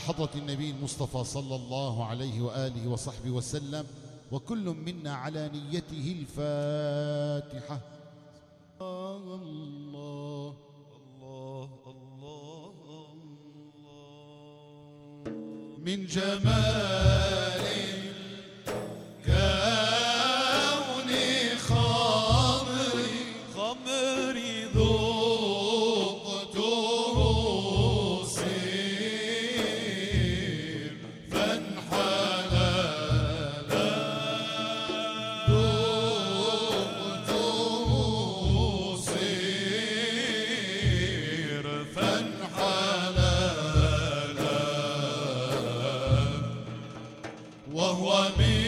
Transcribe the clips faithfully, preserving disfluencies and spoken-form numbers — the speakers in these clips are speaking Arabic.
حضرة النبي المصطفى صلى الله عليه وآله وصحبه وسلم، وكل منا على نيته الفاتحة. الله الله الله الله من جمال الكون خمري خمري ذوقته سير فانحلال ذوقته سير فانحلال وهو من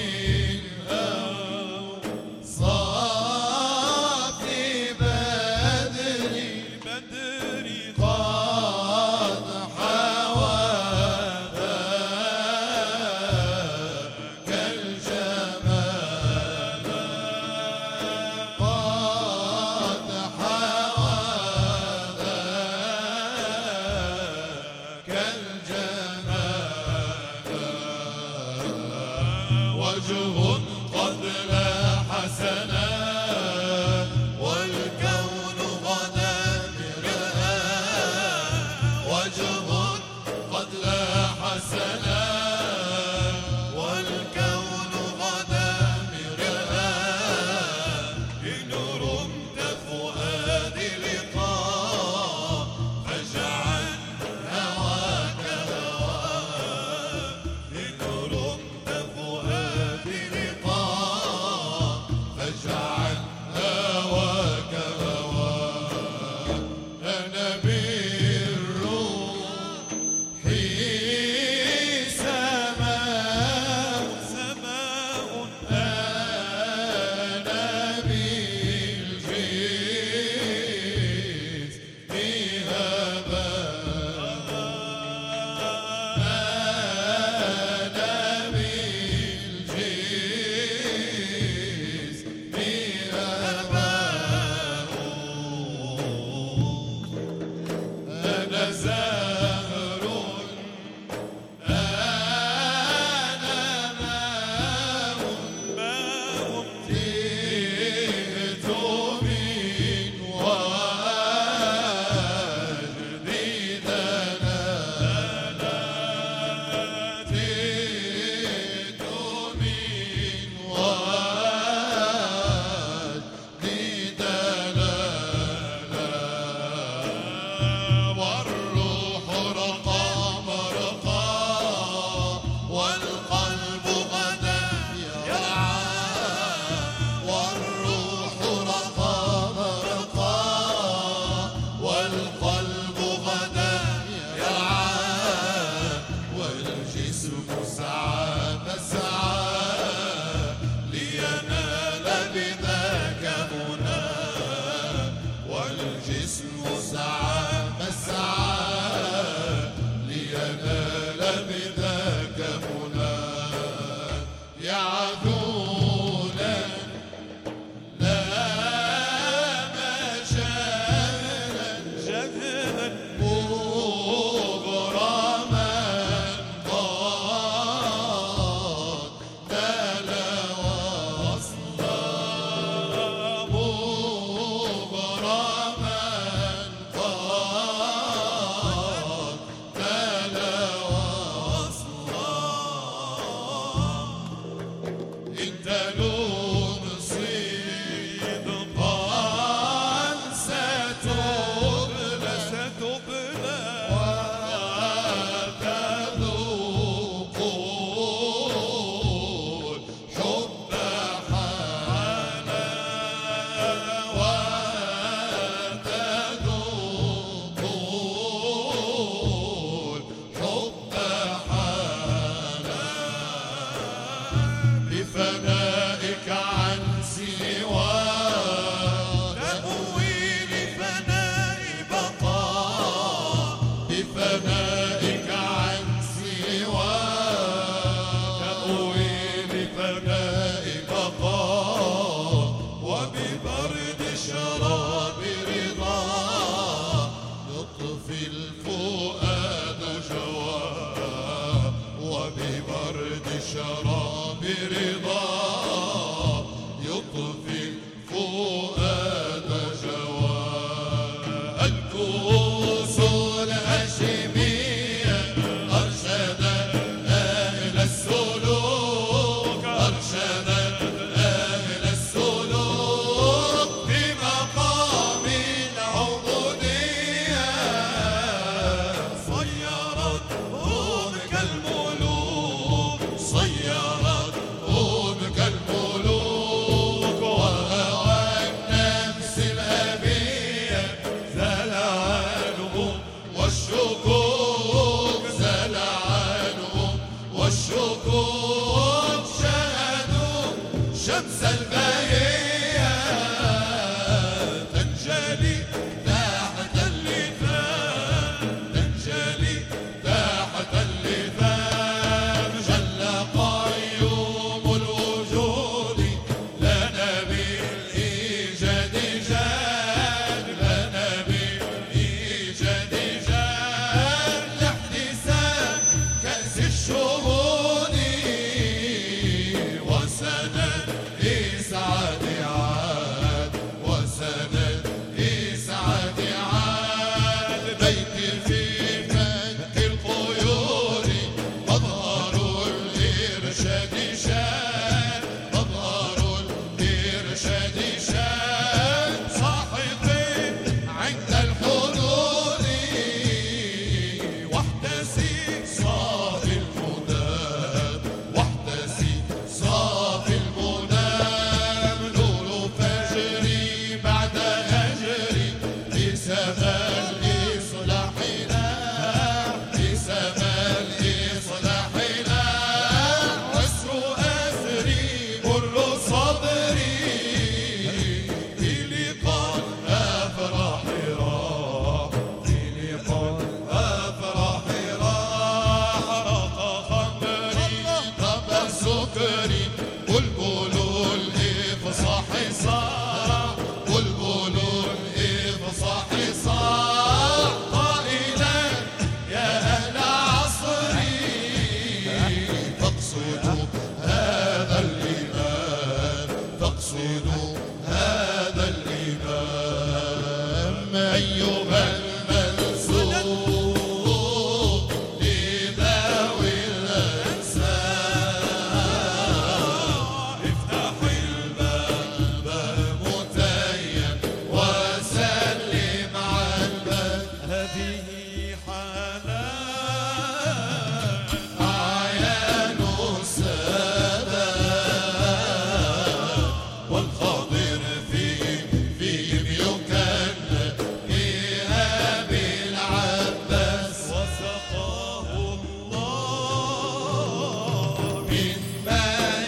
وجه قد لاح سنا والكون غدا مرآة وجه قد لاح سنا والكون غدا مرآة إن رمت فؤادي لقاء فاجعل هواك هواه إن رمت فؤادي والشرى برضا يطفي الفؤاد جواه. الكؤوس الهاشمية أرشدت أهل السلوك أرشدت أهل السلوك في مقام العبودية. صيرتهم كالملوك صيرتهم كالملوك وهوى النفس الأبية زال عنهم والشكوك زال عنهم والشكوك. شاهدوا شمس البهية تنجلي تحت اللثام تنجلي تحت اللثام. جل قيوم الوجود لنا بالإيجاد جاد لنا بالإيجاد جاد لاحتساب كأس الشهود وسند إسعاد عاد وسند إسعاد عاد. بيت في فك القيود مظهر الإرشاد شاد مظهر الإرشاد شاد. صاحبين عند الحدود واحتسي صافي المدام واحتسي صافي المدام. نور فجري بعد هجري في سماء الإصلاح لاح في سماء الإصلاح لاح. عسر أسري مر صبري في لقاء الأفراح راح في لقاء الأفراح راح. رق خمري طب سكري بلبل الإفصاح صاح بلبل الإفصاح صاح. قائلا يا أهل عصري فاقصدوا هذا الإمام فاقصدوا هذا الإمام. أيها المنسوب لذوي الأنساب افتح الباب متيم وسلم على الباب. هذه حالات أعيان السادات والخاطر فيهم فيهم يكن فيها بالعباس. وسقاه الله من ماء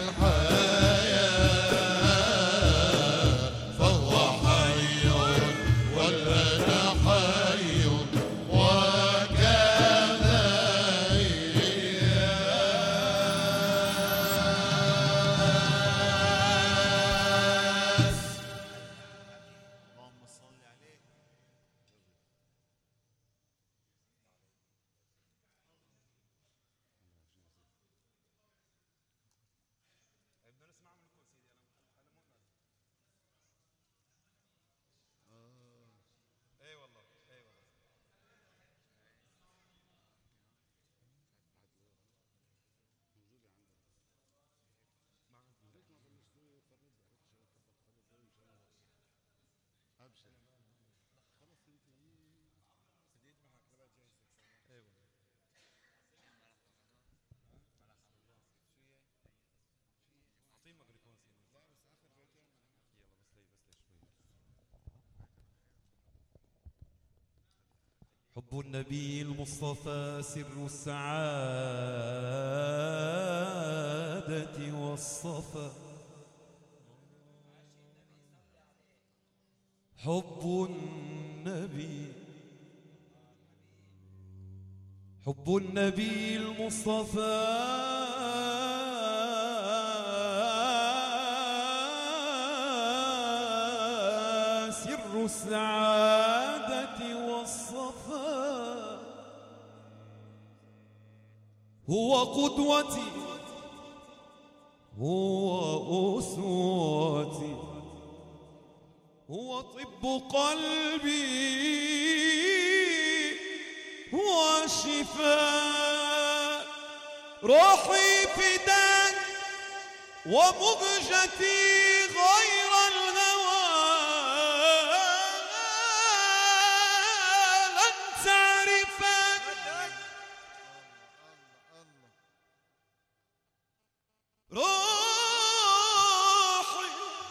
الحياة فهو حي والآن حي وكذا إياس. اللهم صل عليه. بدنا نسمع منكم سيدي. انا انا مو اي والله اي والله. حب النبي المصطفى سر السعادة والصفا. حب النبي حب النبي المصطفى سر السعادة والصفا. هو قدوتي هو أسوتي، هو طب قلبي، هو شفاء روحي فداك، ومهجتي غير الهوى لن تعرفك. روحي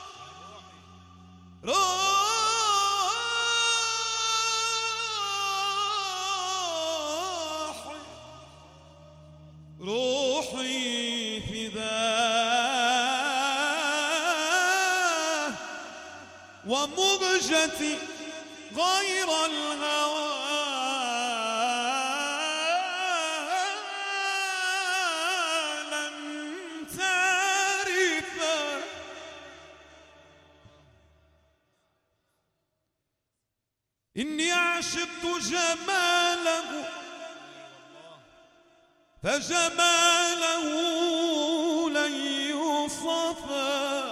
روحي روحي فداه، ومهجتي غير الهوى لن تعرف. إني عشقت جماله فجماله لن يوصفا،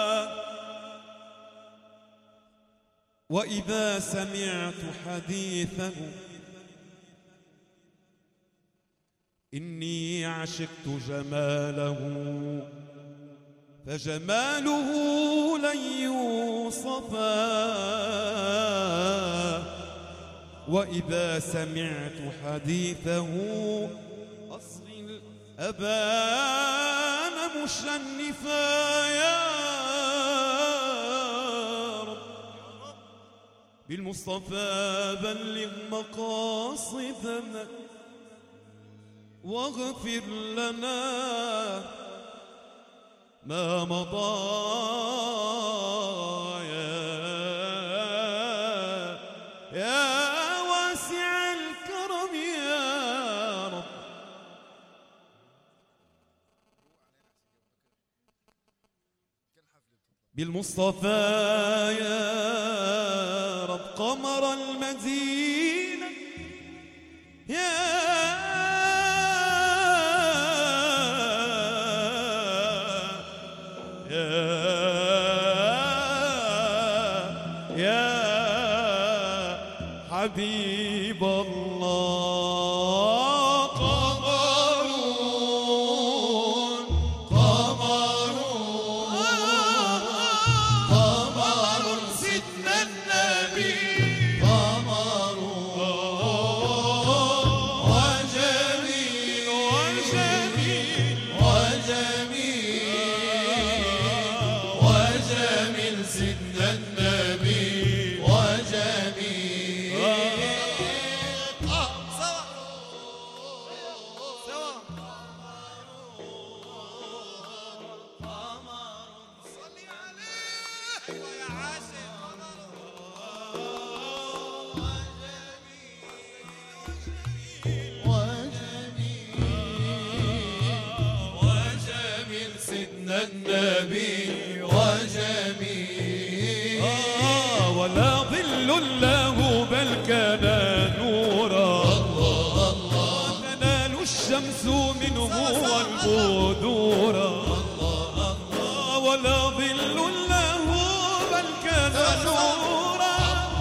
وإذا سمعت حديثه إني عشقت جماله فجماله لن يوصفا، وإذا سمعت حديثه أصغي الأبان مشنفا. يا رب بالمصطفى بلغ مقاصدنا، واغفر لنا ما مضى. يا يا واسع الكرم يا رب بالمصطفى يا رب قمر المدينة. يا يا حبيب الله قمرون قمرون قمر سيدنا النبي قمرون وجميل وجميل وجميل وجميل سيدنا النبي وجميل. سوا سوا قمر صلي عليه يا عاشق وجميل وجميل سيدنا النبي وجميل. ولا ظل له بل كان نورا، الله الله تنال الشمس منه والبدورا، الله الله ولا ظل له بل كان نورا،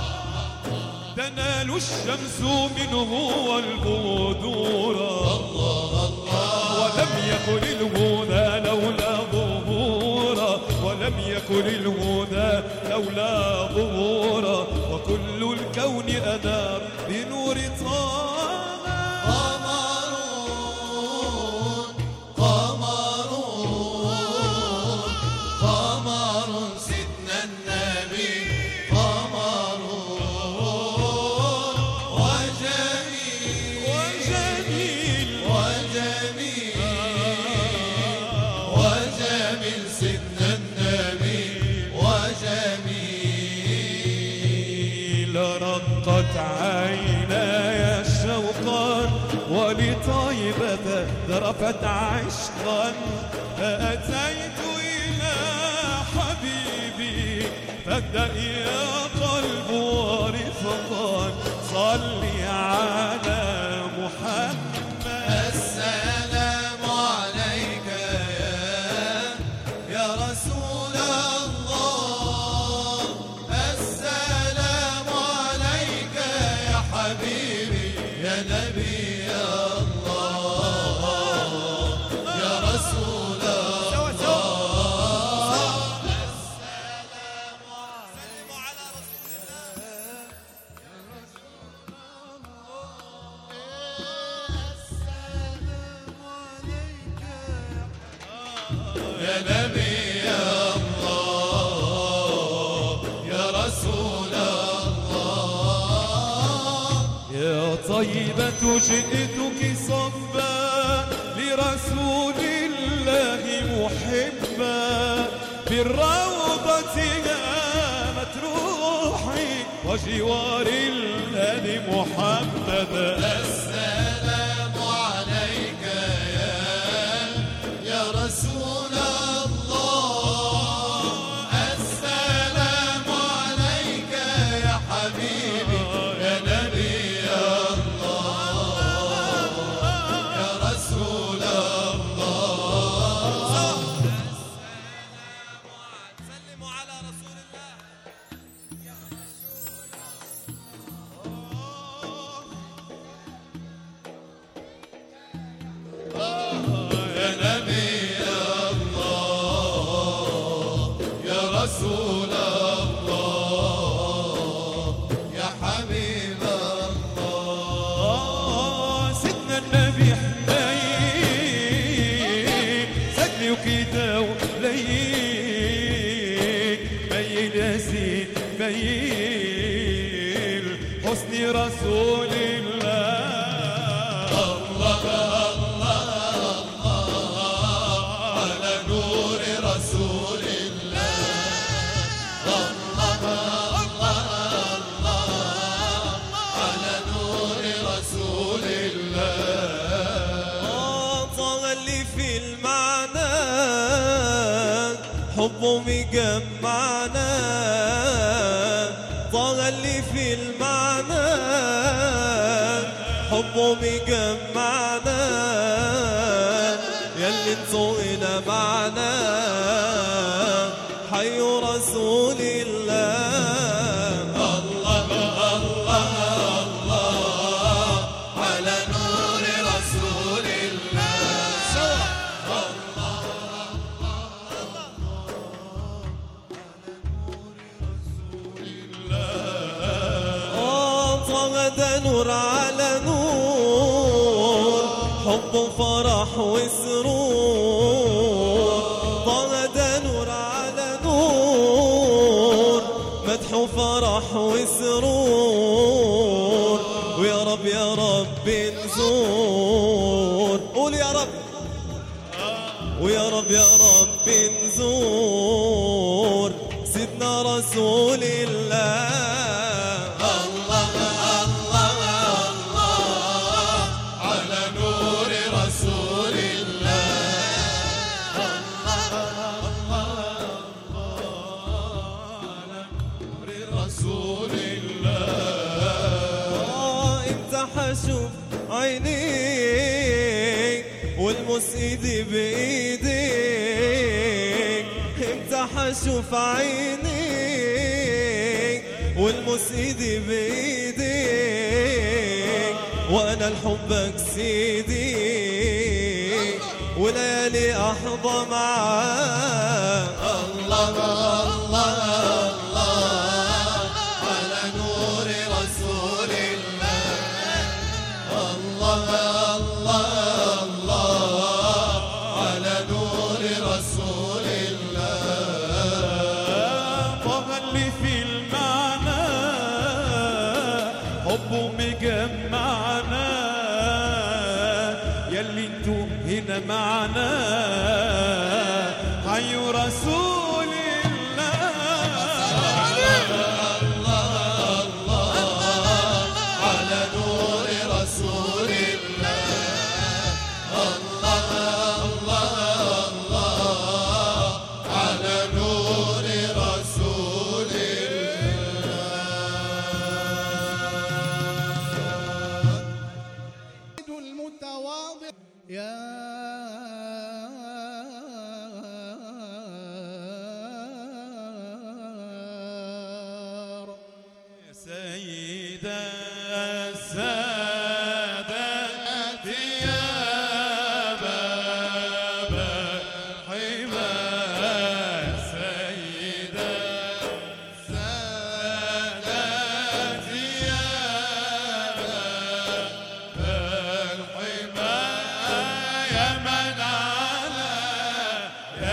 تنال الشمس منه والبدورا، الله الله ولم يكن الهدى لولا ظهورا، ولم يكن الهدى لولا ظهورا، وكل الكون أنار بنور طه. قمرون قمرون قمر سيدنا النبي قمرون وجميل وجميل وجميل وجميل سيدنا النبي وجميل. رقت عيناي شوقا ولطيبة ذرفت عشقا، فأتيت إلى حبيبي فابدأ يا قلب ورفقا، صلي على محمد. السلام عليك يا يا نبي الله يا رسول الله. يا طيبة جئتك صبا لرسول الله محبا بالروضة هامت روحي وجوار الهادي محمد. السلام عليك يا يا رسول الله. السلام عليك يا حبيبي يا نبي الله يا رسول الله. سلموا على رسول الله. يا نبي الله يا رسول الله يا حبيب الله. سيدنا النبي حنين سدني وكده وليل ميل يا زين ميل حسني رسول الله. الله الله الله على نور رسول الله. الله الله الله على نور رسول الله. طغى اللي في المعنى حبه مجمعنا. طغى اللي في المعنى حبه مجمعنا. ياللي انتوا هنا معنا حي رسول الله. الله الله الله على نور رسول الله. آه طغى ده نور على نور حب فرح وسرور. طغى ده نور على نور مدح فرح وسرور. ويا رب يا رب نزور. قول يا رب. ويا رب يا رب نزور سيدنا رسول الله. الله الله الله على نور رسول الله. الله على نور رسول الله. آه انت حشوف عينيك والمس ايدي بايديك. انت حشوف عينيك والمس ايدي بايديك. وانا لحبك سيدي وليالي احظى معاك. الله الله الله على نور رسول الله. الله الله الله على نور رسول الله. طغى اللي في المعنى حبه مجمعنا. ياللي انتوا هنا معنا حي رسول الله الله على نور رسول الله. الله الله الله على نور رسول الله. المتواضع يا رب. سيدة السادات يا باب الحمى. سيدة السادات يا باب الحمى. يا من على يا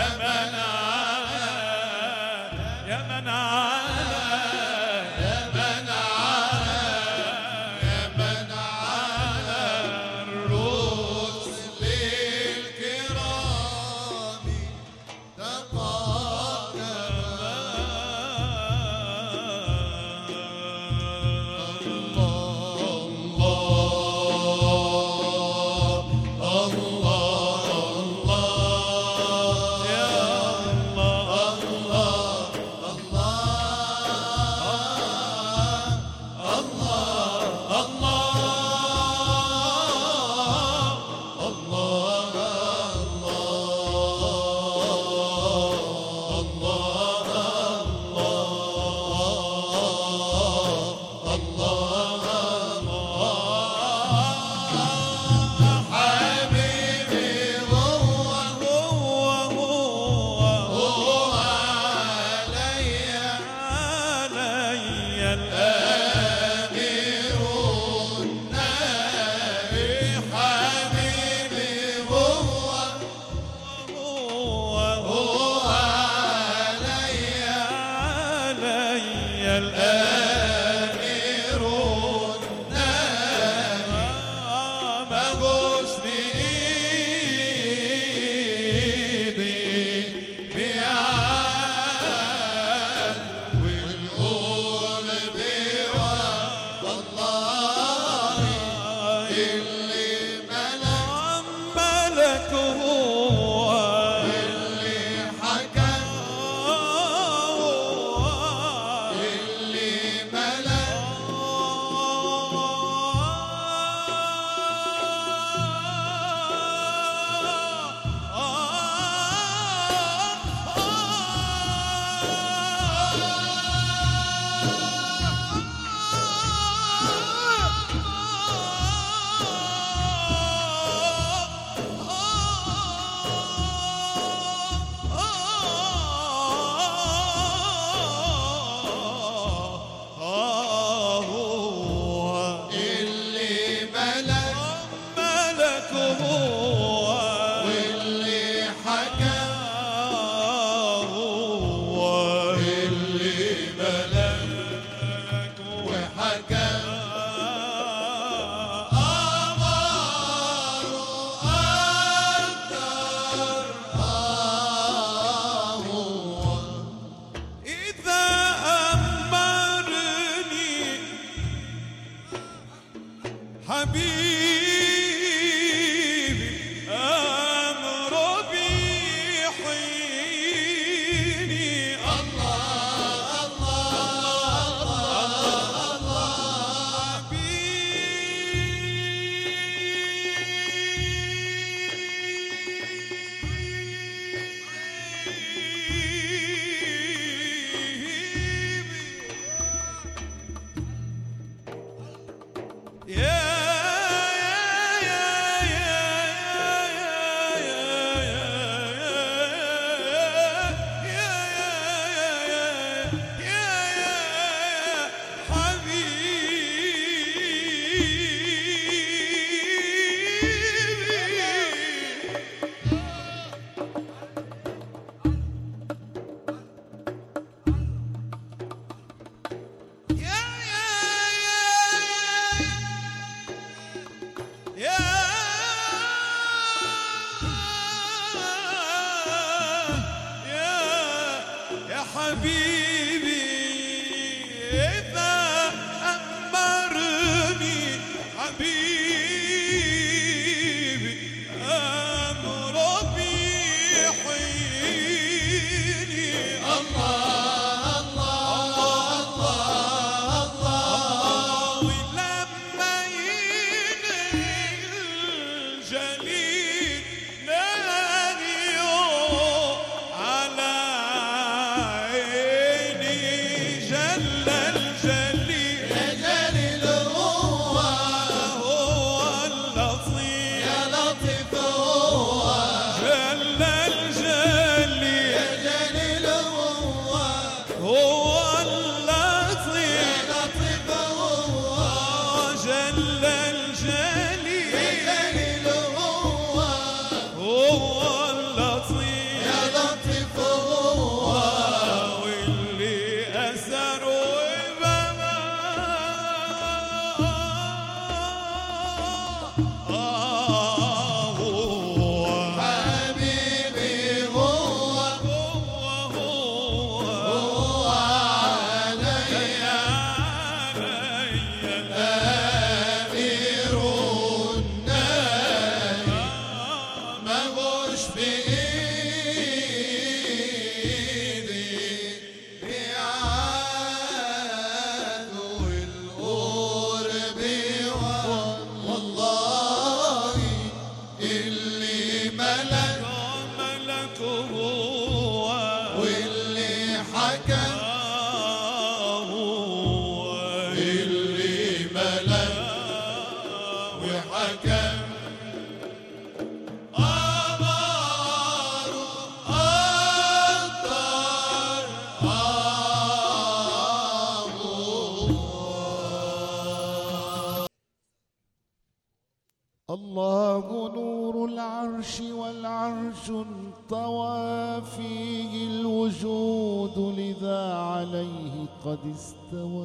ملك هو اللي حكم اللي ملك حبيبي أمر بيحييني الله الله الله الله حبيبي يا حبيبي إذا أمرني حبيبي أمر بيحييني الله الله الله الله ولما ينهي الجليل نادي على الله نور العرش والعرش انطوى فيه الوجود لذا عليه قد استوى.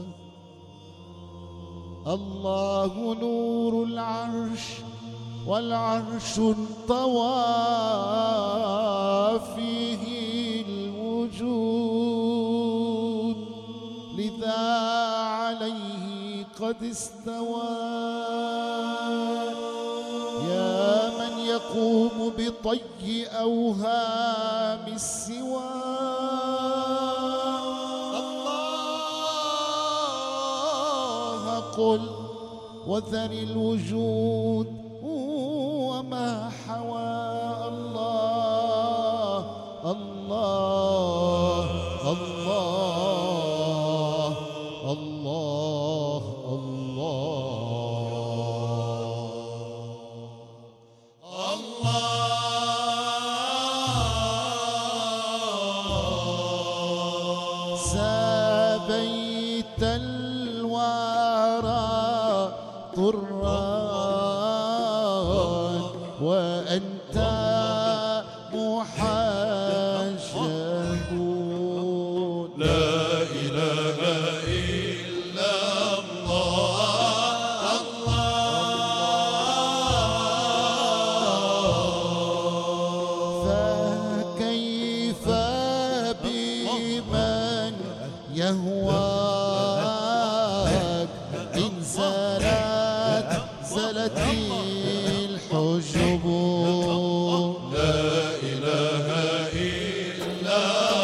الله نور العرش والعرش انطوى فيه الوجود لذا عليه قد استوى. يا من يقول يقوم بطي أوهام السوى. الله قل وذر الوجود وما حوى. الله الله الله الله الله. سابيت الورى طران وأنت محجب. لا إله إلا الله الله. فكيف بمن يهواك إن زالت زلت الحجب. لا إله إلا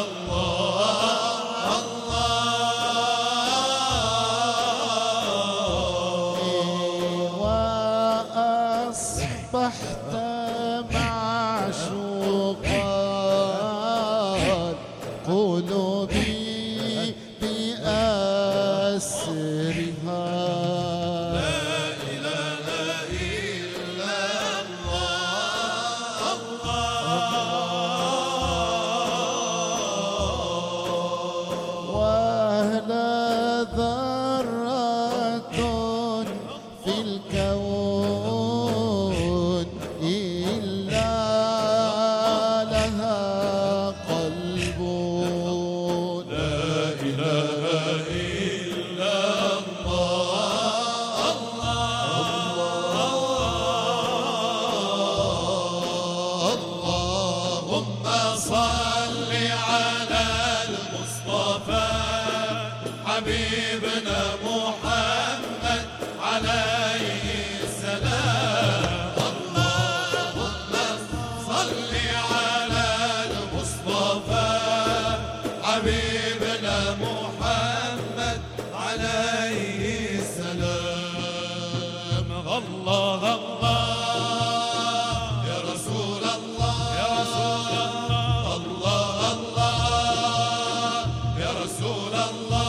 الله الله. وأصبحت معشوقا قلوبي بأسرها. ذرة في الكون إلا لها قلب. لا إله إلا الله الله. اللهم صل على المصطفى حبيبنا محمد عليه السلام. اللهم صل على المصطفى حبيبنا محمد عليه السلام. الله الله يا رسول الله يا رسول الله. الله الله يا رسول الله.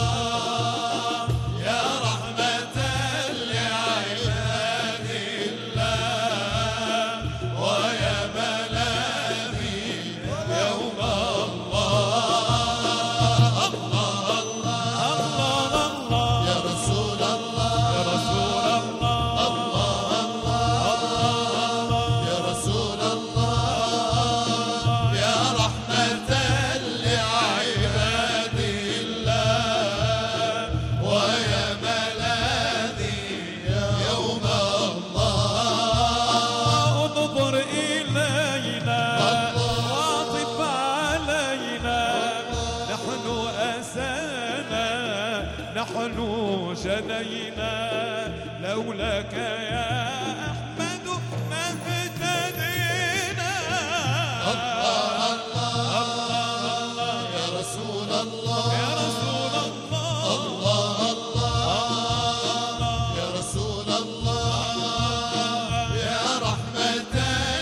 نحن جنينا لولاك يا أحمد ما اهتدينا. الله الله الله يا رسول الله يا رسول الله. الله الله يا رسول الله. يا رحمة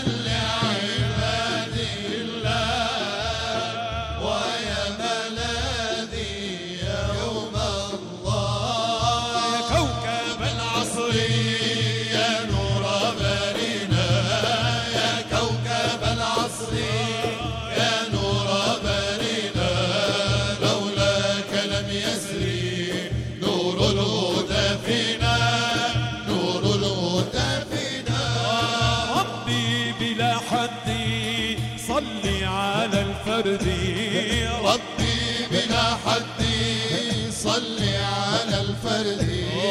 لعباد الله ويا ملاذي يوم الله. يا كوكب العصر يا نور برينا. يا كوكب العصر يا نور برينا. لولاك لم يسري نور الهدى فينا. نور الهدى فينا. ربي بلا حد صل على الفرد. ربي بلا حد صل على الفرد.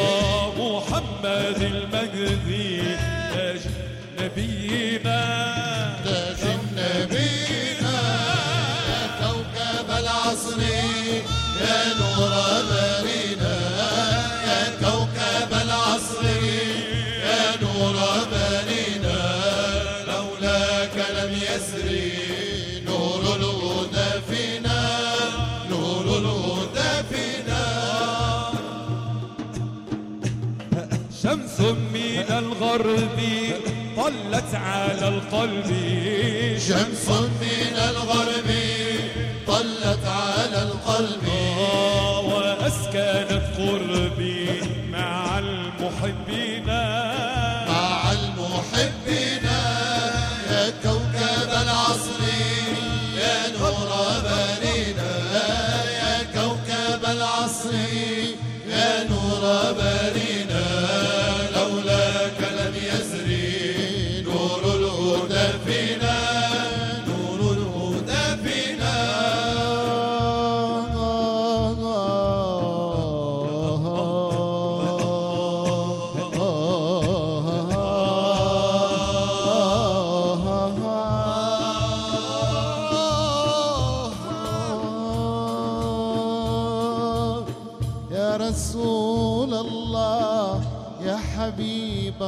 محمد المهدي تاج نبينا. تاج نبينا. يا كوكب العصر يا نور برينا. يا كوكب العصر يا نور برينا. لولا لم يسري نور الهدى فينا نور الهدى فينا شمس من الغرب طلت على القلب شمس من الغرب طلت على القلب وأسكنت قربي مع المحبين مع المحبين يا كوكب العصر يا نور بارينا يا كوكب العصر يا نور بارينا لولاك لم يسري نور الهدى فينا نور الهدى فينا يا رسول الله يا حبيب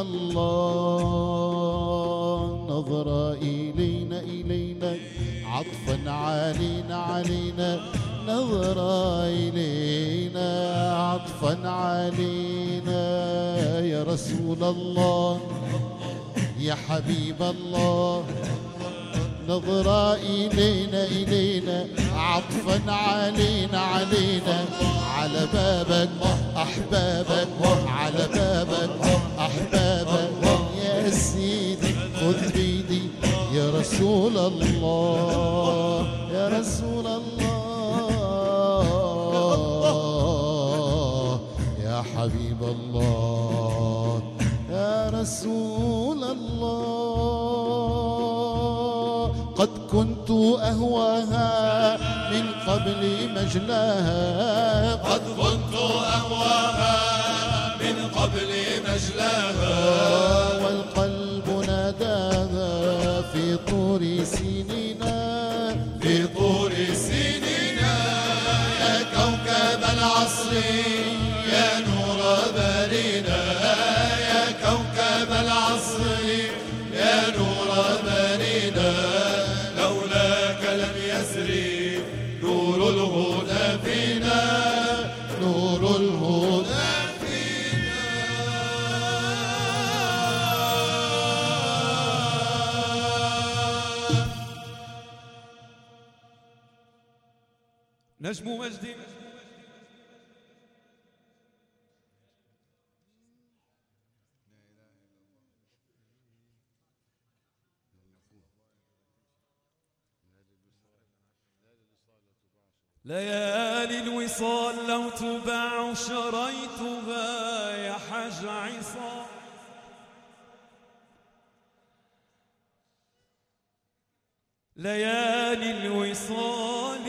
الله نظر إلينا إلينا عطفا علينا علينا نظر إلينا عطفا علينا يا رسول الله يا حبيب الله نظر إلينا إلينا عطفا علينا علينا على بابك أحبابك على بابك أحبابك يا سيدي خذ بيدي يا رسول الله يا رسول الله يا حبيب الله يا رسول الله قد كنت أهواها من قبل مجلاها قد كنت أهواها من قبل مجلاها والقلب ناداها في طور سنينا في طور سنينا يا كوكب العصر يا نور بارينا يا كوكب العصر يا نور بارينا لولاك لم يسري نور الهدى فينا نور الهدى فينا نجم مجد ليالي الوصال لو تباع شريتها يا حاج عصام ليالي الوصال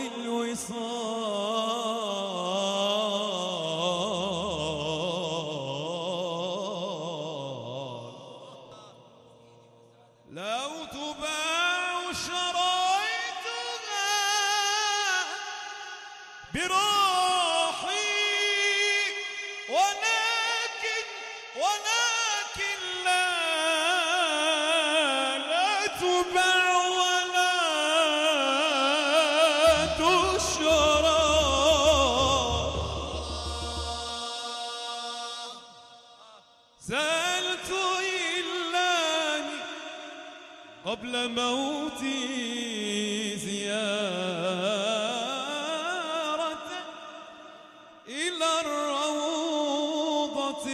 الوصال لو تباع شريتها بروحي ولكن ولكن لا لا تباع ولا تشرى سألت إلهي قبل موتي زيارة إلى الروضة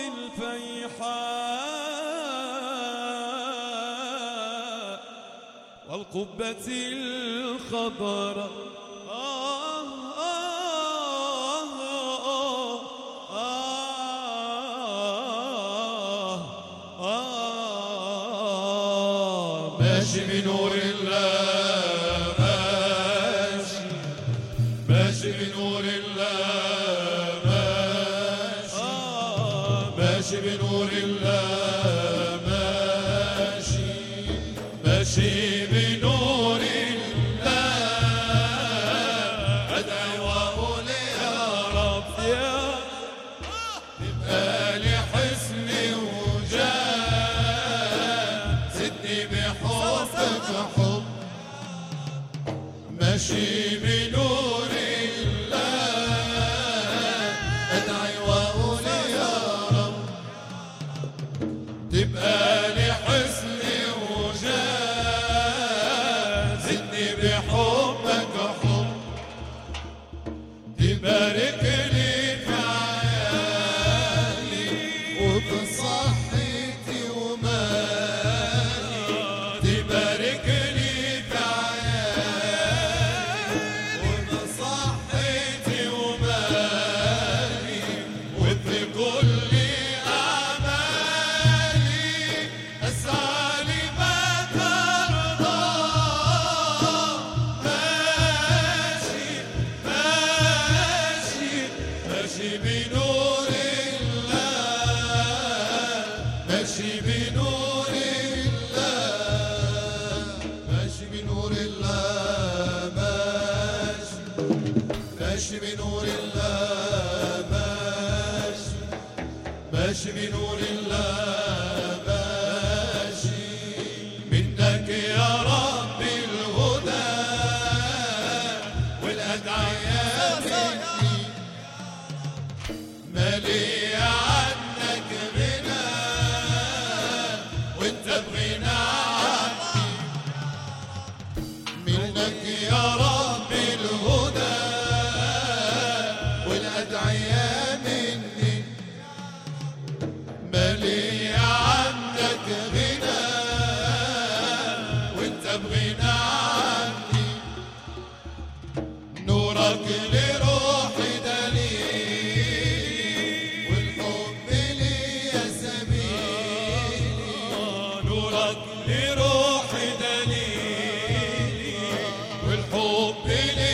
الفيحاء والقبة الخضراء آه آه آه آه آه ماشي بنور الله ماشي ماشي بنور الله ماشي ماشي بنور الله ماشي ماشي بنور الله ماشي بنور الله أدعي وأقول يا رب تبقى لي حسن وجاه زدني بحبك حب تبارك لي في عيالي وبصحتي ومالي تبارك لي في عيالي وبصحتي ومالي وفي كل أعمالي أسعى لما ترضى ماشي ماشي ماشي بنور الله ماشي بنور الله ماشي بنور الله ماشي ماشي بنور الله ماشي ماشي بنور الله ماشي منك يا رب الهدى والأدعياء مني مالي عنك غنى وانت بغنى عني منك يا رب الهدى والأدعياء مني مالي عنك غنى وانت بغنى عني نورك لروحي دليل والحب لي سبيلي نورك لروحي دليلي والحب لي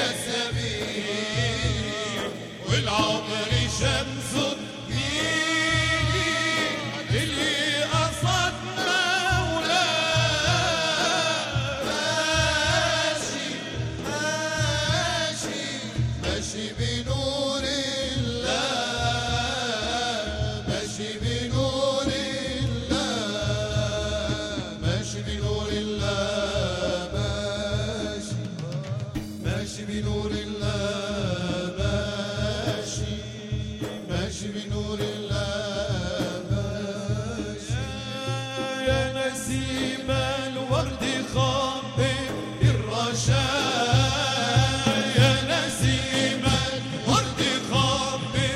سبيلي والعمر شمس تجيلي اللي قصد مولاه ماشي ماشي ماشي بنور الله ماشي بنور الله ماشي بنور الله ماشي ماشي بنور الله ماشي ماشي بنور الله ماشي يا نسيم الورد خبر الرشاد يا نسيم الورد خبر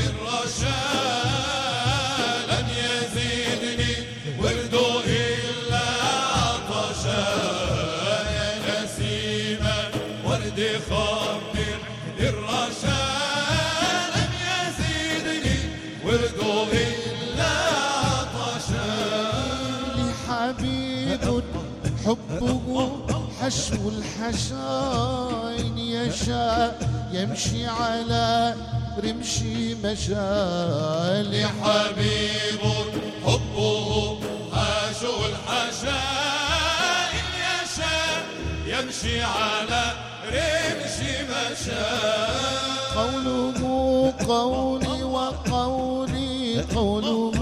الرشاد لن يزيدني ورده إلا عطشا يا نسيم الورد خبر الرشاد لن يزيدني ورده إلا عطشا حبيب حبه حشو الحشاين يشاء يمشي على رمشي مشال حبيب حبه حاشو الحشاء إن يشاء يمشي على رمشي مشاء قوله قولي وقولي قوله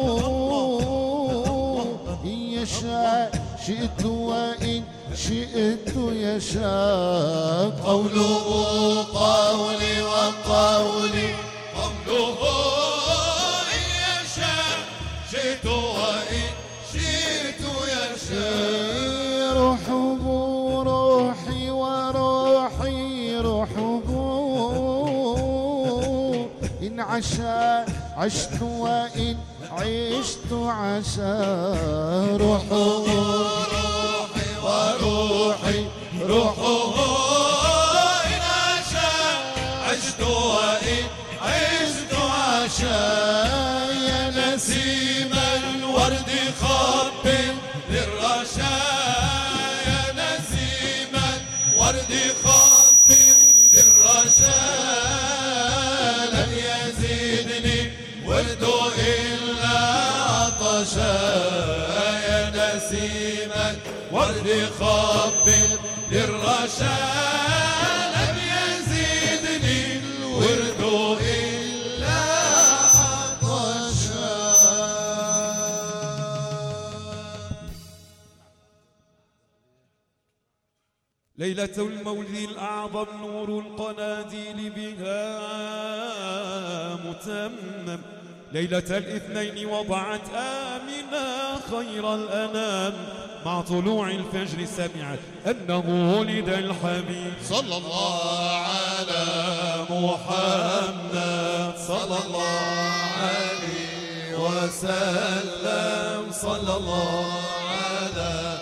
إن يشاء شئت وإن شئت يشاء قوله قولي وقولي قوله إن يشاء شئت وإن شئت يشاء روحه روحي وروحي روحه إن عشا عشت وإن عشت عسى روحه روحي وروحي روحه إن عشا عشت وإن عشت عشا يا نسيم الورد خبر للرشا يا نسيم الورد خبر للرشا لن يزيدني ورده إلا عطشا يا نسيم الورد خبر للرشا لن يزيدني الورد إلا عطشا ليلة المولد الأعظم نور القناديل بها متمم. ليلة الاثنين وضعت آمنة خير الأنام، مع طلوع الفجر سمعت أنه ولد الحبيب صلى الله على محمد صلى الله عليه وسلم، صلى الله على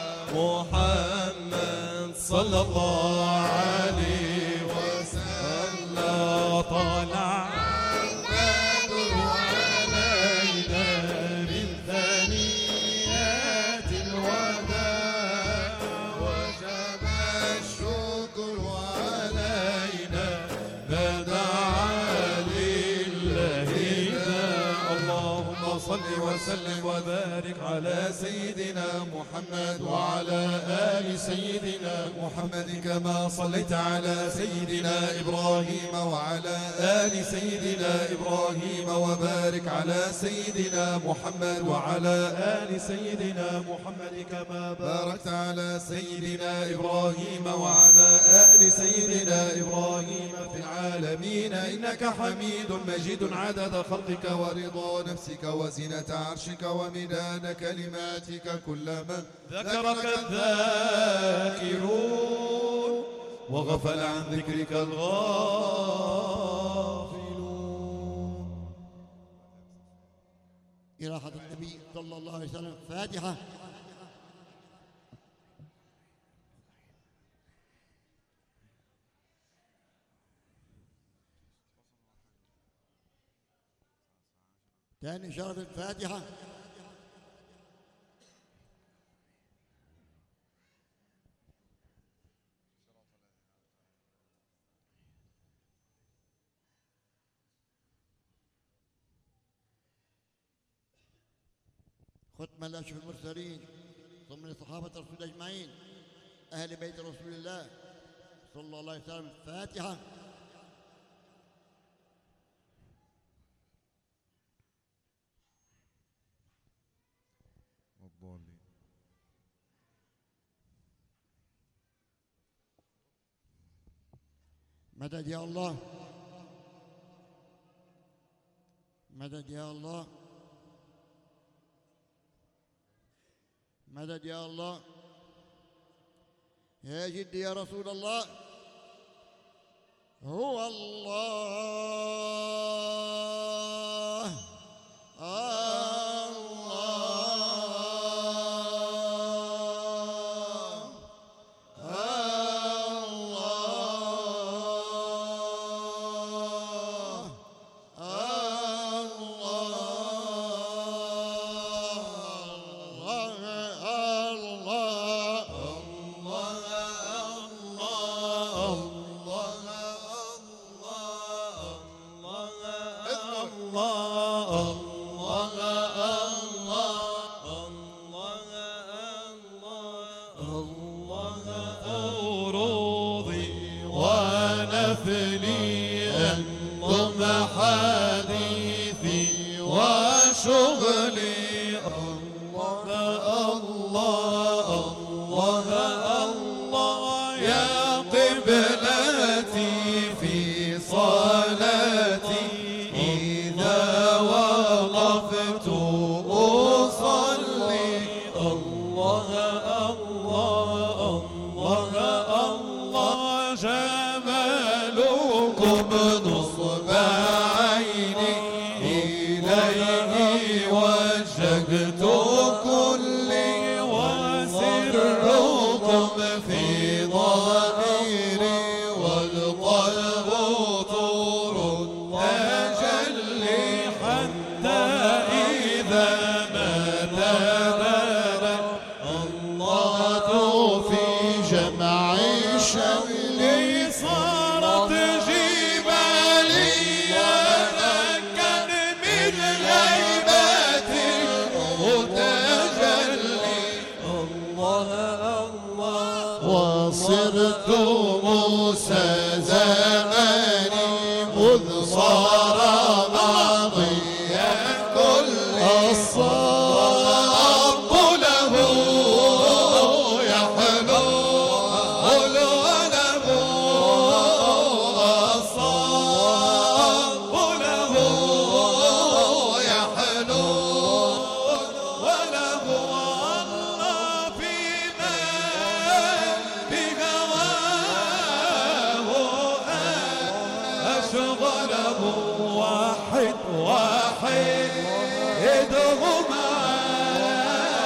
محمد صلى الله عليه وسلم. طلع البدر علينا من ثنيات الوداع، وجب الشكر علينا بدعا لله. اللهم صل وسلم وبارك على سيدنا محمد وعلى آل سيدنا محمد، كما صليت على سيدنا إبراهيم وعلى آل سيدنا إبراهيم، وبارك على سيدنا محمد وعلى آل سيدنا محمد كما باركت على سيدنا إبراهيم وعلى آل سيدنا إبراهيم في العالمين إنك حميد مجيد، عدد خلقك ورضا نفسك وزنة عرشك ومداد كلماتك، كلما ذكرك الذاكرون وغفل عن ذكرك الغافلون. إلى حضرة النبي صلى الله عليه وسلم. فاتحة. ثاني شرف الفاتحة. ختم الأشرف المرسلين ضمن صحابة رسول أجمعين أهل بيت رسول الله صلى الله عليه وسلم. الفاتحة. مدد يا الله، مدد يا الله، مدد يا الله. يا جدي يا رسول الله، هو الله وصرت مسلما